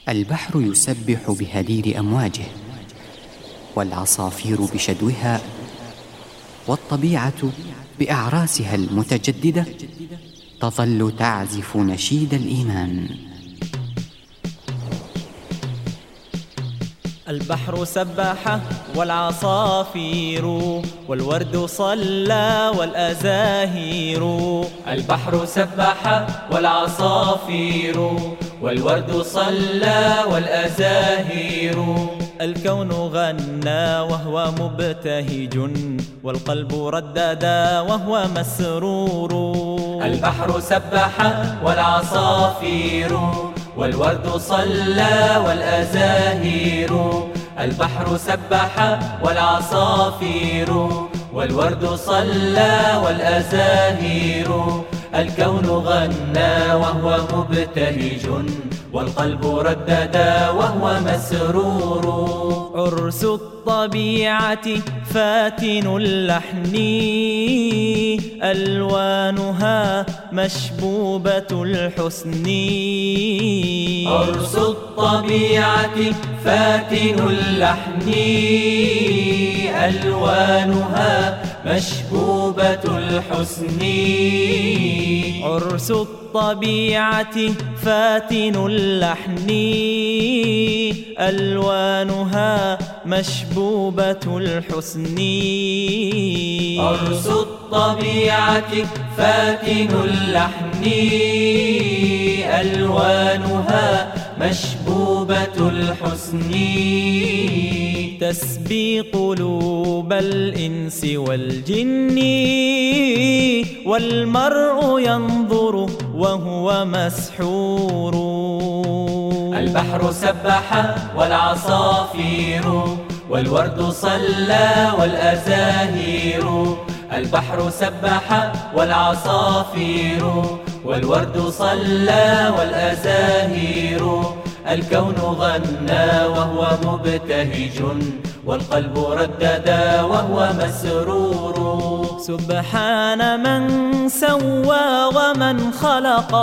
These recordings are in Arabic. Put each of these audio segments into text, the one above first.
البحر يسبح بهليل أمواجه، والعصافير بشدوها، والطبيعة بأعراسها المتجددة تظل تعزف نشيد الإيمان. البحر سبح والعصافير والورد صلى والأزاهير. البحر سبح والعصافير والورد صلى والأزاهير. الكون غنى وهو مبتهج والقلب رددا وهو مسرور. البحر سبح والعصافير والورد صلى والأزاهير. البحر سبح والعصافير والورد صلى والأزاهير. الكون غنى وهو مبتهج والقلب رددا وهو مسرور. عرس الطبيعة فاتن اللحن ألوانها مشبوبة الحسن. عرس الطبيعة فاتن اللحن ألوانها مشبوبة الحسن. عرس الطبيعة فاتن اللحن ألوانها مشبوبة الحسن. عرس الطبيعة فاتن اللحن ألوانها مشبوبة الحسن. تسبي قلوب الإنس والجن والمرء ينظر وهو مسحور. البحر سبح والعصافير والورد صلى والأزاهير. البحر سبح والعصافير والورد صلى والأزاهير. الكون غنى وهو مبتهج والقلب رددا وهو مسرور. سبحان من سوى ومن خلق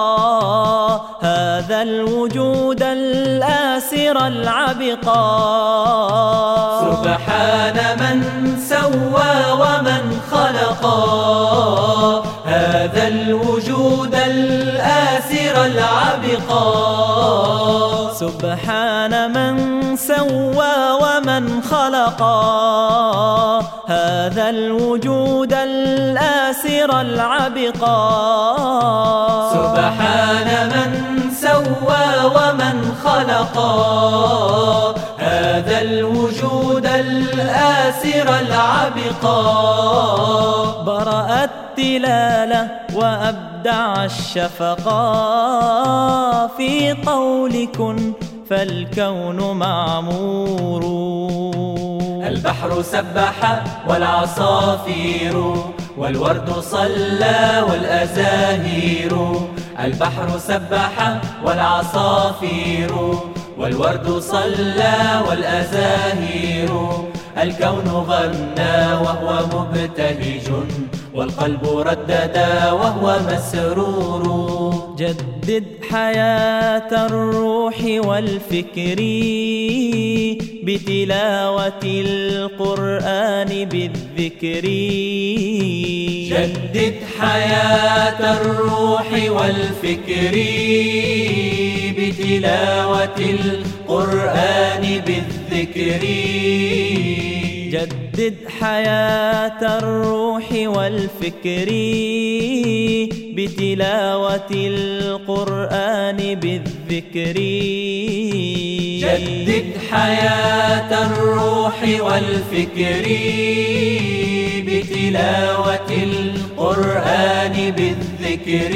هذا الوجود الآسر العبقا. سبحان من سوى ومن خلق هذا الوجود الآسر العبقا. سبحان من سوى ومن خلق هذا الوجود الآسر العبقا. سبحان من سوى ومن خلق هذا الوجود الآسر العبقا. برأ التلال وأبدع الشفقا في قول كن فالكون معمور. البحر سبح والعصافير والورد صلى والأزاهير. البحر سبح والعصافير والورد صلى والأزاهير. الكون غنى وهو مبتهج والقلب رددا وهو مسرور. جدد حياة الروح والفكر بتلاوة القرآن بالذكر. جدد حياة الروح والفكر بتلاوة القرآن بالذكر. جدد حياة الروح والفكر بتلاوة القرآن بالذكر. جدد حياة الروح والفكر بتلاوة القرآن بالذكر.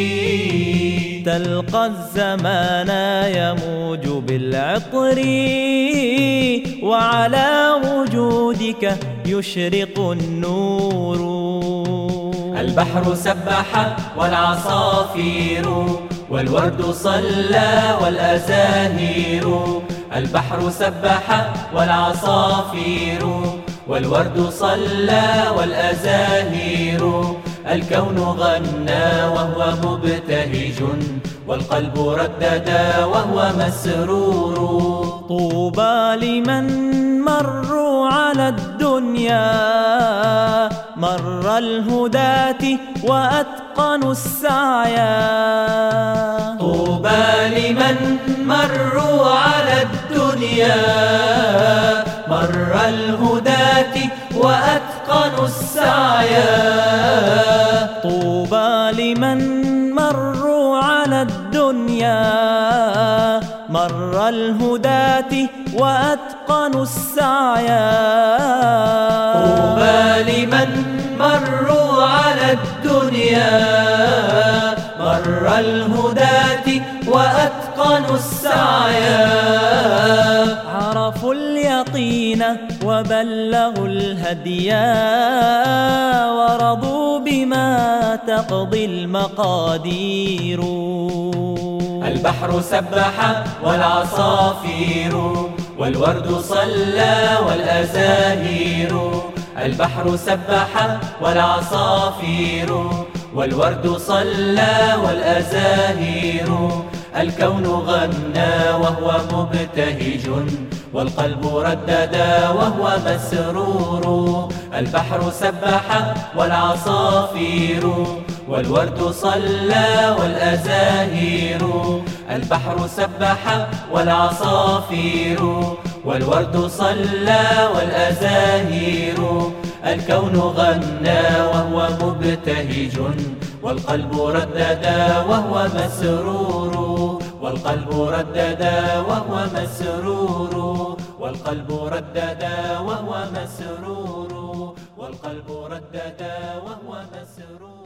تلقى الزمان يموج بالعطر وعلى وجودك يشرق النور. البحر سبح والعصافير والورد صلى والأزاهير. البحر سبح والعصافير والورد صلى والأزاهير. الكون غنى وهو مبتهج والقلب رددا وهو مسرور. طوبى لمن مروا على الدنيا مر الهداة وأتقنوا السعيا. طوبى لمن مروا على الدنيا مر الهداة وأتقنوا السعيا. طوبى لمن مروا على الدنيا مر الهداة وأتقنوا السعيا. طوبى لمن مروا على الدنيا مر الهداة وأتقنوا السعيا. عرفوا اليقين وبلغوا الهديا ورضوا بما تقضي المقادير. البحر سبح والعصافير والورد صلى والأزاهير. البحر سبح والعصافير والورد صلى والأزاهير. الكون غنى وهو مبتهج والقلب رددا وهو مسرور. البحر سبح والعصافير والورد صلى والأزاهير. البحر سبح والعصافير والورد صلى والأزاهير. الكون غنى وهو مبتهج والقلب رددا وهو مسرور. والقلب رددا وهو مسرور. والقلب رددا وهو مسرور. والقلب رددا وهو مسرور.